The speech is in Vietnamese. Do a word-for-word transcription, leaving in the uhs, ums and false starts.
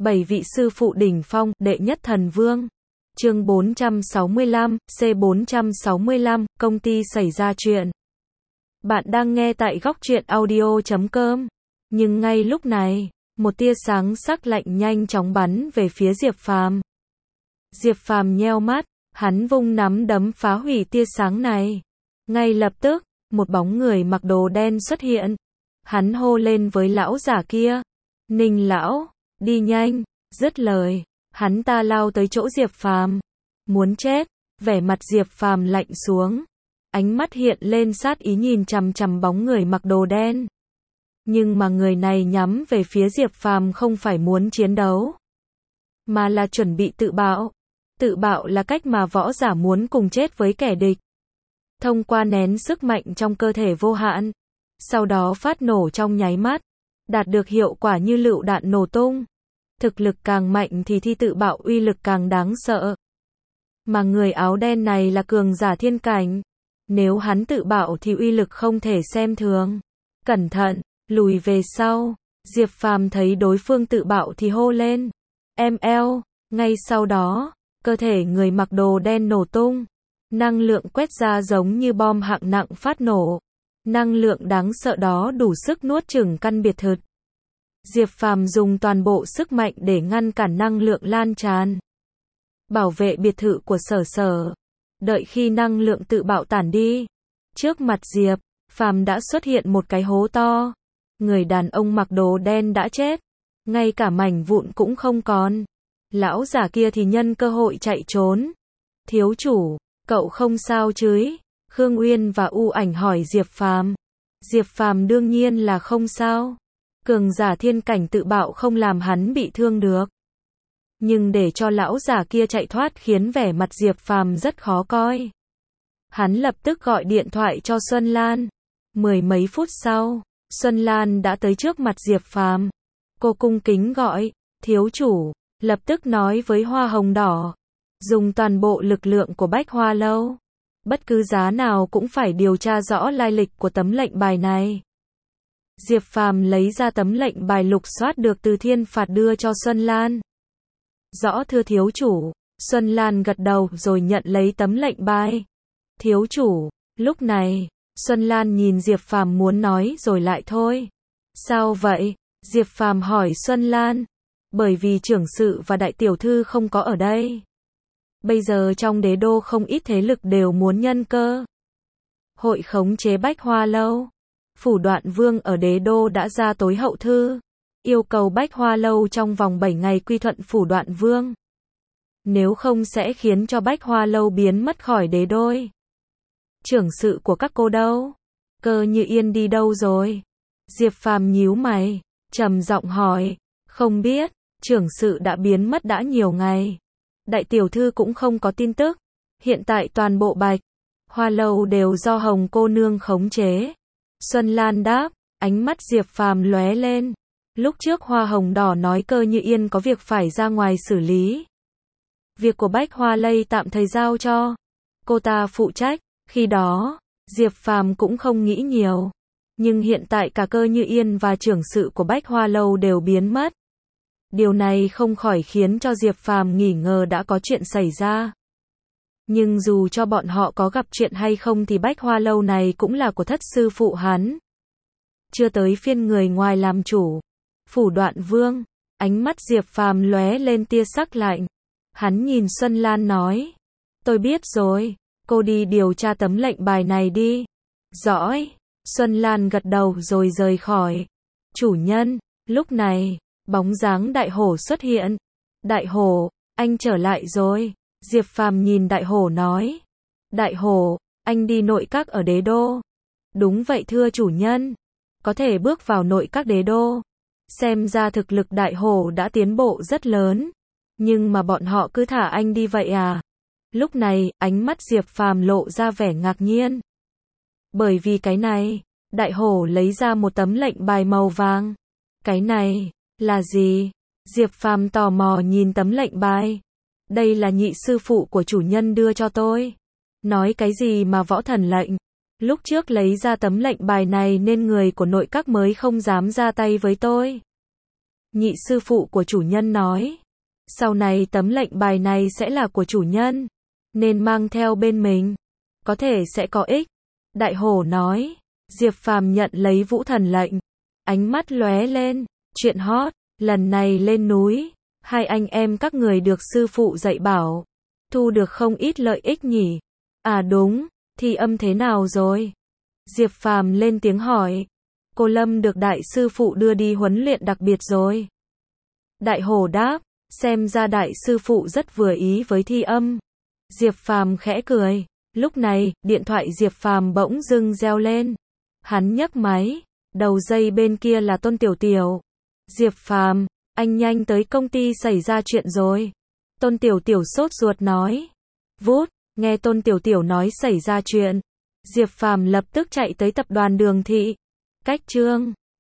Bảy vị sư phụ đỉnh phong, đệ nhất thần vương. Chương bốn trăm sáu mươi lăm, C bốn trăm sáu mươi lăm, công ty xảy ra chuyện. Bạn đang nghe tại góc truyện audio chấm com. Nhưng ngay lúc này, một tia sáng sắc lạnh nhanh chóng bắn về phía Diệp Phàm. Diệp Phàm nheo mắt, hắn vung nắm đấm phá hủy tia sáng này. Ngay lập tức, một bóng người mặc đồ đen xuất hiện. Hắn hô lên với lão giả kia, "Ninh lão, đi nhanh." Dứt lời, hắn ta lao tới chỗ Diệp Phàm. Muốn chết, vẻ mặt Diệp Phàm lạnh xuống. Ánh mắt hiện lên sát ý nhìn chằm chằm bóng người mặc đồ đen. Nhưng mà người này nhắm về phía Diệp Phàm không phải muốn chiến đấu, mà là chuẩn bị tự bạo. Tự bạo là cách mà võ giả muốn cùng chết với kẻ địch. Thông qua nén sức mạnh trong cơ thể vô hạn, sau đó phát nổ trong nháy mắt, đạt được hiệu quả như lựu đạn nổ tung. Thực lực càng mạnh thì thi tự bạo uy lực càng đáng sợ. Mà người áo đen này là cường giả thiên cảnh. Nếu hắn tự bạo thì uy lực không thể xem thường. Cẩn thận, lùi về sau. Diệp Phàm thấy đối phương tự bạo thì hô lên, "Em eo." Ngay sau đó, cơ thể người mặc đồ đen nổ tung. Năng lượng quét ra giống như bom hạng nặng phát nổ. Năng lượng đáng sợ đó đủ sức nuốt chửng căn biệt thự. Diệp Phàm dùng toàn bộ sức mạnh để ngăn cản năng lượng lan tràn, bảo vệ biệt thự của Sở Sở. Đợi khi năng lượng tự bạo tản đi, trước mặt Diệp Phàm đã xuất hiện một cái hố to. Người đàn ông mặc đồ đen đã chết, ngay cả mảnh vụn cũng không còn. Lão giả kia thì nhân cơ hội chạy trốn. "Thiếu chủ, cậu không sao chứ?" Khương Uyên và U Ảnh hỏi Diệp Phàm. Diệp Phàm đương nhiên là không sao. Cường giả thiên cảnh tự bạo không làm hắn bị thương được. Nhưng để cho lão giả kia chạy thoát khiến vẻ mặt Diệp Phàm rất khó coi. Hắn lập tức gọi điện thoại cho Xuân Lan. Mười mấy phút sau, Xuân Lan đã tới trước mặt Diệp Phàm. Cô cung kính gọi, "Thiếu chủ." Lập tức nói với Hoa Hồng Đỏ, dùng toàn bộ lực lượng của Bách Hoa Lâu, bất cứ giá nào cũng phải điều tra rõ lai lịch của tấm lệnh bài này. Diệp Phàm lấy ra tấm lệnh bài lục soát được từ Thiên Phạt đưa cho Xuân Lan. "Rõ thưa thiếu chủ." Xuân Lan gật đầu rồi nhận lấy tấm lệnh bài. "Thiếu chủ." Lúc này, Xuân Lan nhìn Diệp Phàm muốn nói rồi lại thôi. "Sao vậy?" Diệp Phàm hỏi Xuân Lan. "Bởi vì trưởng sự và đại tiểu thư không có ở đây. Bây giờ trong đế đô không ít thế lực đều muốn nhân cơ hội khống chế Bách Hoa Lâu. Phủ Đoạn Vương ở đế đô đã ra tối hậu thư, yêu cầu Bách Hoa Lâu trong vòng bảy ngày quy thuận Phủ Đoạn Vương. Nếu không sẽ khiến cho Bách Hoa Lâu biến mất khỏi đế đô." "Trưởng sự của các cô đâu? Cơ Như Yên đi đâu rồi?" Diệp Phàm nhíu mày, trầm giọng hỏi. "Không biết, trưởng sự đã biến mất đã nhiều ngày. Đại tiểu thư cũng không có tin tức. Hiện tại toàn bộ Bạch Hoa Lâu đều do Hồng cô nương khống chế." Xuân Lan đáp. Ánh mắt Diệp Phàm lóe lên. Lúc trước Hoa Hồng Đỏ nói Cơ Như Yên có việc phải ra ngoài xử lý. Việc của Bách Hoa Lây tạm thời giao cho cô ta phụ trách. Khi đó, Diệp Phàm cũng không nghĩ nhiều. Nhưng hiện tại cả Cơ Như Yên và trưởng sự của Bách Hoa Lâu đều biến mất. Điều này không khỏi khiến cho Diệp Phàm nghi ngờ đã có chuyện xảy ra. Nhưng dù cho bọn họ có gặp chuyện hay không thì Bách Hoa Lâu này cũng là của thất sư phụ hắn. Chưa tới phiên người ngoài làm chủ. Phủ Đoạn Vương. Ánh mắt Diệp Phàm lóe lên tia sắc lạnh. Hắn nhìn Xuân Lan nói, "Tôi biết rồi, cô đi điều tra tấm lệnh bài này đi." "Giỏi." Xuân Lan gật đầu rồi rời khỏi. "Chủ nhân." Lúc này, bóng dáng Đại Hổ xuất hiện. "Đại Hổ, anh trở lại rồi." Diệp Phàm nhìn Đại Hổ nói. "Đại Hổ, anh đi nội các ở đế đô." "Đúng vậy thưa chủ nhân." Có thể bước vào nội các đế đô. Xem ra thực lực Đại Hổ đã tiến bộ rất lớn. Nhưng mà bọn họ cứ thả anh đi vậy à? Lúc này, ánh mắt Diệp Phàm lộ ra vẻ ngạc nhiên. Bởi vì cái này, Đại Hổ lấy ra một tấm lệnh bài màu vàng. "Cái này là gì?" Diệp Phàm tò mò nhìn tấm lệnh bài. "Đây là nhị sư phụ của chủ nhân đưa cho tôi." "Nói cái gì mà võ thần lệnh?" "Lúc trước lấy ra tấm lệnh bài này nên người của nội các mới không dám ra tay với tôi." Nhị sư phụ của chủ nhân nói. Sau này tấm lệnh bài này sẽ là của chủ nhân. Nên mang theo bên mình. Có thể sẽ có ích. Đại hổ nói. Diệp Phàm nhận lấy vũ thần lệnh. Ánh mắt lóe lên. Chuyện hot. Lần này lên núi. Hai anh em các người được sư phụ dạy bảo. Thu được không ít lợi ích nhỉ. À đúng. Thi âm thế nào rồi? Diệp Phàm lên tiếng hỏi. Cô Lâm được đại sư phụ đưa đi huấn luyện đặc biệt rồi. Đại hổ đáp. Xem ra đại sư phụ rất vừa ý với thi âm. Diệp Phàm khẽ cười. Lúc này, điện thoại Diệp Phàm bỗng dưng reo lên. Hắn nhấc máy. Đầu dây bên kia là Tôn Tiểu Tiểu. Diệp Phàm, anh nhanh tới công ty xảy ra chuyện rồi. Tôn Tiểu Tiểu sốt ruột nói. Vút, nghe Tôn Tiểu Tiểu nói xảy ra chuyện. Diệp Phàm lập tức chạy tới tập đoàn Đường Thị. Cách chương